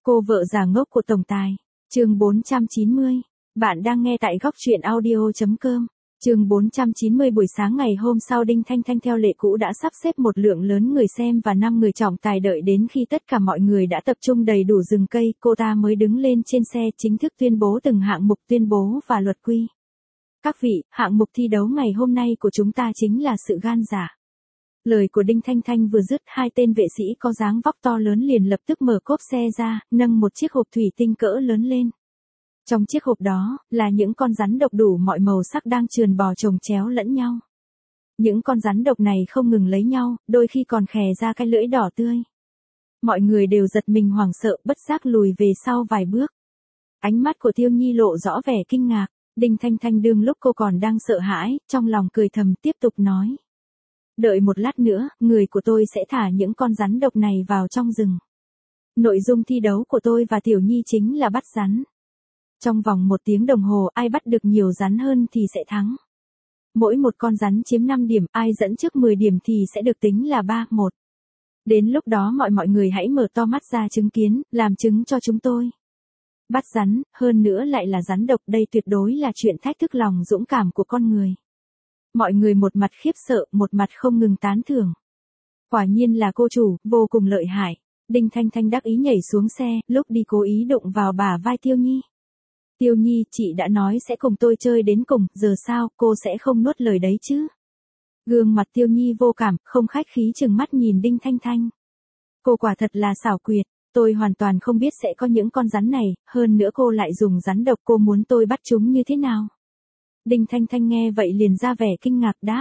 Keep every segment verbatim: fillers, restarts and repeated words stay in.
Cô vợ già ngốc của tổng tài. Chương bốn trăm chín mươi. Bạn đang nghe tại góc truyện audio chấm com. Chương bốn trăm chín mươi. Buổi sáng ngày hôm sau, Đinh Thanh Thanh theo lệ cũ đã sắp xếp một lượng lớn người xem và năm người trọng tài đợi đến khi tất cả mọi người đã tập trung đầy đủ rừng cây, cô ta mới đứng lên trên xe chính thức tuyên bố từng hạng mục tuyên bố và luật quy. Các vị, hạng mục thi đấu ngày hôm nay của chúng ta chính là sự gan dạ. Lời của Đinh Thanh Thanh vừa dứt, hai tên vệ sĩ có dáng vóc to lớn liền lập tức mở cốp xe ra, nâng một chiếc hộp thủy tinh cỡ lớn lên. Trong chiếc hộp đó, là những con rắn độc đủ mọi màu sắc đang trườn bò chồng chéo lẫn nhau. Những con rắn độc này không ngừng lấy nhau, đôi khi còn khè ra cái lưỡi đỏ tươi. Mọi người đều giật mình hoảng sợ, bất giác lùi về sau vài bước. Ánh mắt của Tiêu Nhi lộ rõ vẻ kinh ngạc. Đinh Thanh Thanh đương lúc cô còn đang sợ hãi, trong lòng cười thầm tiếp tục nói. Đợi một lát nữa, người của tôi sẽ thả những con rắn độc này vào trong rừng. Nội dung thi đấu của tôi và Tiểu Nhi chính là bắt rắn. Trong vòng một tiếng đồng hồ, ai bắt được nhiều rắn hơn thì sẽ thắng. Mỗi một con rắn chiếm năm điểm, ai dẫn trước mười điểm thì sẽ được tính là ba một. Đến lúc đó mọi mọi người hãy mở to mắt ra chứng kiến, làm chứng cho chúng tôi. Bắt rắn, hơn nữa lại là rắn độc, đây tuyệt đối là chuyện thách thức lòng dũng cảm của con người. Mọi người một mặt khiếp sợ, một mặt không ngừng tán thưởng. Quả nhiên là cô chủ, vô cùng lợi hại. Đinh Thanh Thanh đắc ý nhảy xuống xe, lúc đi cố ý đụng vào bả vai Tiêu Nhi. Tiêu Nhi, chị đã nói sẽ cùng tôi chơi đến cùng, giờ sao, cô sẽ không nuốt lời đấy chứ? Gương mặt Tiêu Nhi vô cảm, không khách khí chừng mắt nhìn Đinh Thanh Thanh. Cô quả thật là xảo quyệt, tôi hoàn toàn không biết sẽ có những con rắn này, hơn nữa cô lại dùng rắn độc, cô muốn tôi bắt chúng như thế nào? Đinh Thanh Thanh nghe vậy liền ra vẻ kinh ngạc đáp.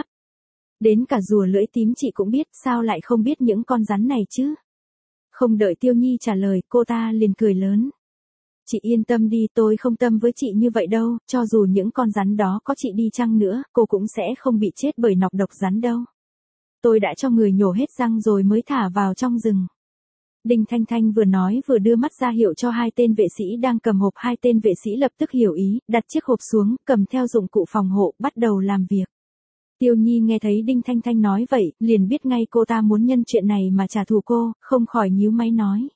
Đến cả rùa lưỡi tím chị cũng biết, sao lại không biết những con rắn này chứ? Không đợi Tiêu Nhi trả lời, cô ta liền cười lớn. Chị yên tâm đi, tôi không tâm với chị như vậy đâu, cho dù những con rắn đó có chị đi chăng nữa, cô cũng sẽ không bị chết bởi nọc độc rắn đâu. Tôi đã cho người nhổ hết răng rồi mới thả vào trong rừng. Đinh Thanh Thanh vừa nói vừa đưa mắt ra hiệu cho hai tên vệ sĩ đang cầm hộp, hai tên vệ sĩ lập tức hiểu ý, đặt chiếc hộp xuống, cầm theo dụng cụ phòng hộ, bắt đầu làm việc. Tiêu Nhi nghe thấy Đinh Thanh Thanh nói vậy, liền biết ngay cô ta muốn nhân chuyện này mà trả thù cô, không khỏi nhíu máy nói.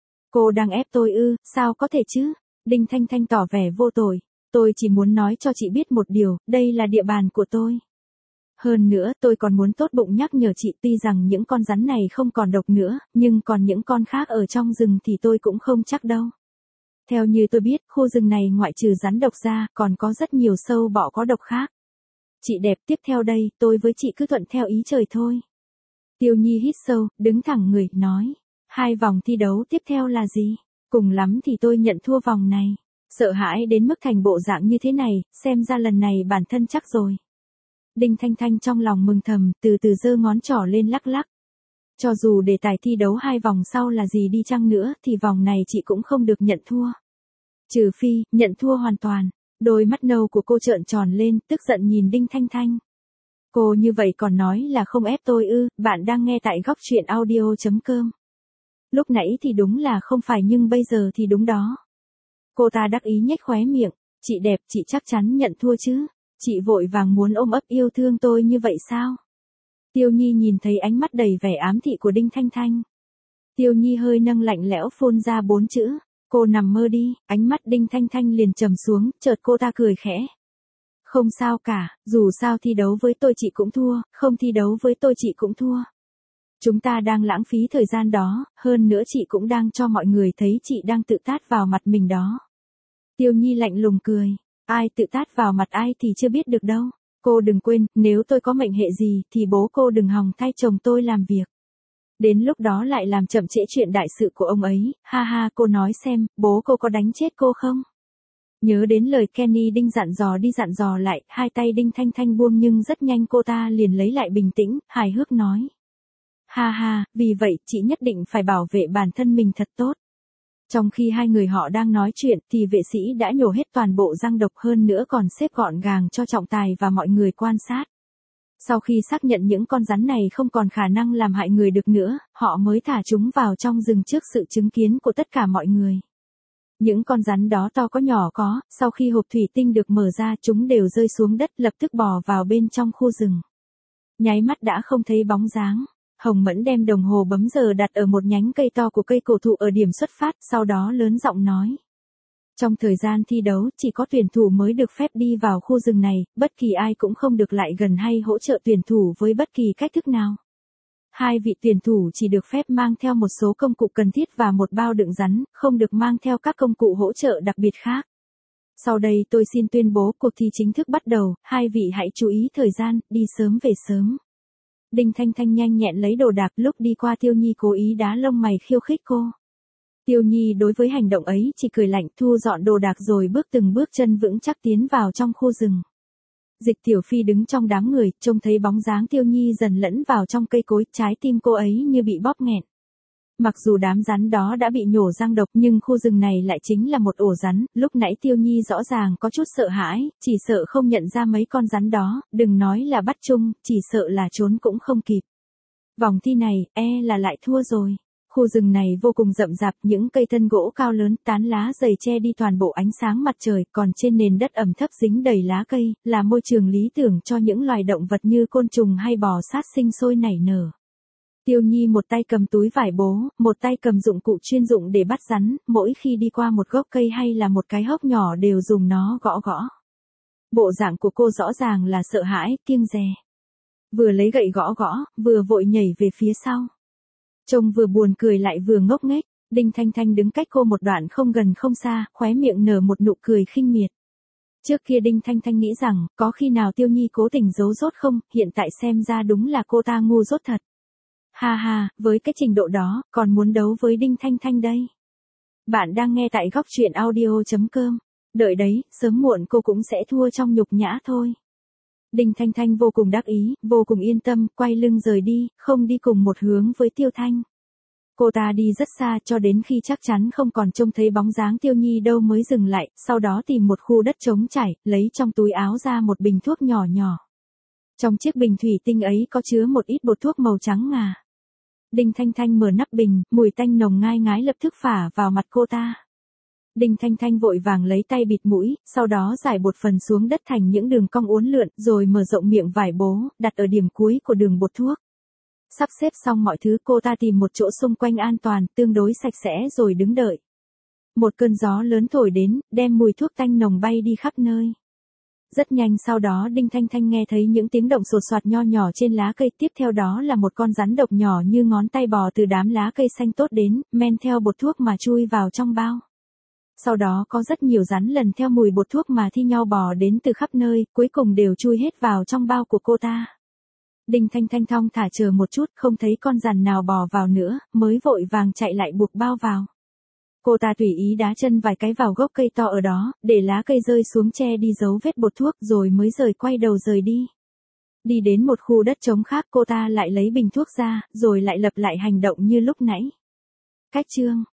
Cô đang ép tôi ư, sao có thể chứ? Đinh Thanh Thanh tỏ vẻ vô tội. Tôi chỉ muốn nói cho chị biết một điều, đây là địa bàn của tôi. Hơn nữa, tôi còn muốn tốt bụng nhắc nhở chị, tuy rằng những con rắn này không còn độc nữa, nhưng còn những con khác ở trong rừng thì tôi cũng không chắc đâu. Theo như tôi biết, khu rừng này ngoại trừ rắn độc ra, còn có rất nhiều sâu bọ có độc khác. Chị đẹp, tiếp theo đây, tôi với chị cứ thuận theo ý trời thôi. Tiêu Nhi hít sâu, đứng thẳng người, nói. Hai vòng thi đấu tiếp theo là gì? Cùng lắm thì tôi nhận thua vòng này. Sợ hãi đến mức thành bộ dạng như thế này, xem ra lần này bản thân chắc rồi. Đinh Thanh Thanh trong lòng mừng thầm, từ từ giơ ngón trỏ lên lắc lắc. Cho dù đề tài thi đấu hai vòng sau là gì đi chăng nữa, thì vòng này chị cũng không được nhận thua. Trừ phi, nhận thua hoàn toàn. Đôi mắt nâu của cô trợn tròn lên, tức giận nhìn Đinh Thanh Thanh. Cô như vậy còn nói là không ép tôi ư? Bạn đang nghe tại góc truyện audio chấm com. Lúc nãy thì đúng là không phải, nhưng bây giờ thì đúng đó. Cô ta đắc ý nhếch khóe miệng. Chị đẹp, chị chắc chắn nhận thua chứ? Chị vội vàng muốn ôm ấp yêu thương tôi như vậy sao? Tiêu Nhi nhìn thấy ánh mắt đầy vẻ ám thị của Đinh Thanh Thanh. Tiêu Nhi hơi nâng lạnh lẽo phun ra bốn chữ. Cô nằm mơ đi. Ánh mắt Đinh Thanh Thanh liền trầm xuống, chợt cô ta cười khẽ. Không sao cả, dù sao thi đấu với tôi chị cũng thua, không thi đấu với tôi chị cũng thua. Chúng ta đang lãng phí thời gian đó, hơn nữa chị cũng đang cho mọi người thấy chị đang tự tát vào mặt mình đó. Tiêu Nhi lạnh lùng cười. Ai tự tát vào mặt ai thì chưa biết được đâu. Cô đừng quên, nếu tôi có mệnh hệ gì thì bố cô đừng hòng thay chồng tôi làm việc. Đến lúc đó lại làm chậm trễ chuyện đại sự của ông ấy, ha ha, cô nói xem, bố cô có đánh chết cô không? Nhớ đến lời Kenny Đinh dặn dò đi dặn dò lại, hai tay Đinh Thanh Thanh buông nhưng rất nhanh cô ta liền lấy lại bình tĩnh, hài hước nói. Ha ha, vì vậy, chị nhất định phải bảo vệ bản thân mình thật tốt. Trong khi hai người họ đang nói chuyện thì vệ sĩ đã nhổ hết toàn bộ răng độc, hơn nữa còn xếp gọn gàng cho trọng tài và mọi người quan sát. Sau khi xác nhận những con rắn này không còn khả năng làm hại người được nữa, họ mới thả chúng vào trong rừng trước sự chứng kiến của tất cả mọi người. Những con rắn đó to có nhỏ có, sau khi hộp thủy tinh được mở ra chúng đều rơi xuống đất, lập tức bò vào bên trong khu rừng. Nháy mắt đã không thấy bóng dáng. Hồng Mẫn đem đồng hồ bấm giờ đặt ở một nhánh cây to của cây cổ thụ ở điểm xuất phát, sau đó lớn giọng nói. Trong thời gian thi đấu, chỉ có tuyển thủ mới được phép đi vào khu rừng này, bất kỳ ai cũng không được lại gần hay hỗ trợ tuyển thủ với bất kỳ cách thức nào. Hai vị tuyển thủ chỉ được phép mang theo một số công cụ cần thiết và một bao đựng rắn, không được mang theo các công cụ hỗ trợ đặc biệt khác. Sau đây tôi xin tuyên bố cuộc thi chính thức bắt đầu, hai vị hãy chú ý thời gian, đi sớm về sớm. Đinh Thanh Thanh nhanh nhẹn lấy đồ đạc, lúc đi qua Tiêu Nhi cố ý đá lông mày khiêu khích cô. Tiêu Nhi đối với hành động ấy chỉ cười lạnh, thu dọn đồ đạc rồi bước từng bước chân vững chắc tiến vào trong khu rừng. Dịch Tiểu Phi đứng trong đám người, trông thấy bóng dáng Tiêu Nhi dần lẫn vào trong cây cối, trái tim cô ấy như bị bóp nghẹn. Mặc dù đám rắn đó đã bị nhổ răng độc nhưng khu rừng này lại chính là một ổ rắn, lúc nãy Tiêu Nhi rõ ràng có chút sợ hãi, chỉ sợ không nhận ra mấy con rắn đó, đừng nói là bắt chung, chỉ sợ là trốn cũng không kịp. Vòng thi này, e là lại thua rồi. Khu rừng này vô cùng rậm rạp, những cây thân gỗ cao lớn, tán lá dày che đi toàn bộ ánh sáng mặt trời, còn trên nền đất ẩm thấp dính đầy lá cây, là môi trường lý tưởng cho những loài động vật như côn trùng hay bò sát sinh sôi nảy nở. Tiêu Nhi một tay cầm túi vải bố, một tay cầm dụng cụ chuyên dụng để bắt rắn, mỗi khi đi qua một gốc cây hay là một cái hốc nhỏ đều dùng nó gõ gõ. Bộ dạng của cô rõ ràng là sợ hãi, kiêng dè. Vừa lấy gậy gõ gõ, vừa vội nhảy về phía sau. Trông vừa buồn cười lại vừa ngốc nghếch, Đinh Thanh Thanh đứng cách cô một đoạn không gần không xa, khóe miệng nở một nụ cười khinh miệt. Trước kia Đinh Thanh Thanh nghĩ rằng, có khi nào Tiêu Nhi cố tình giấu dốt không, hiện tại xem ra đúng là cô ta ngu dốt thật. Ha ha, với cái trình độ đó, còn muốn đấu với Đinh Thanh Thanh đây. Bạn đang nghe tại góc truyện audio chấm com. Đợi đấy, sớm muộn cô cũng sẽ thua trong nhục nhã thôi. Đinh Thanh Thanh vô cùng đắc ý, vô cùng yên tâm, quay lưng rời đi, không đi cùng một hướng với Tiêu Thanh. Cô ta đi rất xa cho đến khi chắc chắn không còn trông thấy bóng dáng Tiêu Nhi đâu mới dừng lại, sau đó tìm một khu đất trống trải, lấy trong túi áo ra một bình thuốc nhỏ nhỏ. Trong chiếc bình thủy tinh ấy có chứa một ít bột thuốc màu trắng ngà. Đinh Thanh Thanh mở nắp bình, mùi tanh nồng ngai ngái lập tức phả vào mặt cô ta. Đinh Thanh Thanh vội vàng lấy tay bịt mũi, sau đó giải bột phần xuống đất thành những đường cong uốn lượn, rồi mở rộng miệng vải bố, đặt ở điểm cuối của đường bột thuốc. Sắp xếp xong mọi thứ, cô ta tìm một chỗ xung quanh an toàn, tương đối sạch sẽ rồi đứng đợi. Một cơn gió lớn thổi đến, đem mùi thuốc tanh nồng bay đi khắp nơi. Rất nhanh sau đó Đinh Thanh Thanh nghe thấy những tiếng động sột soạt nho nhỏ trên lá cây, tiếp theo đó là một con rắn độc nhỏ như ngón tay bò từ đám lá cây xanh tốt đến, men theo bột thuốc mà chui vào trong bao. Sau đó có rất nhiều rắn lần theo mùi bột thuốc mà thi nhau bò đến từ khắp nơi, cuối cùng đều chui hết vào trong bao của cô ta. Đinh Thanh Thanh thong thả chờ một chút, không thấy con rắn nào bò vào nữa, mới vội vàng chạy lại buộc bao vào. Cô ta tùy ý đá chân vài cái vào gốc cây to ở đó, để lá cây rơi xuống che đi dấu vết bột thuốc rồi mới rời quay đầu rời đi. Đi đến một khu đất trống khác cô ta lại lấy bình thuốc ra, rồi lại lặp lại hành động như lúc nãy. Cách chương